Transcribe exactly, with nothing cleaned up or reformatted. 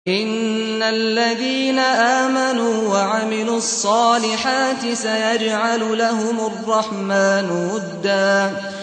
إِنَّ الَّذِينَ آمَنُوا وَعَمِلُوا الصَّالِحَاتِ سَيَجْعَلُ لَهُمُ الرَّحْمَٰنُ وُدًّا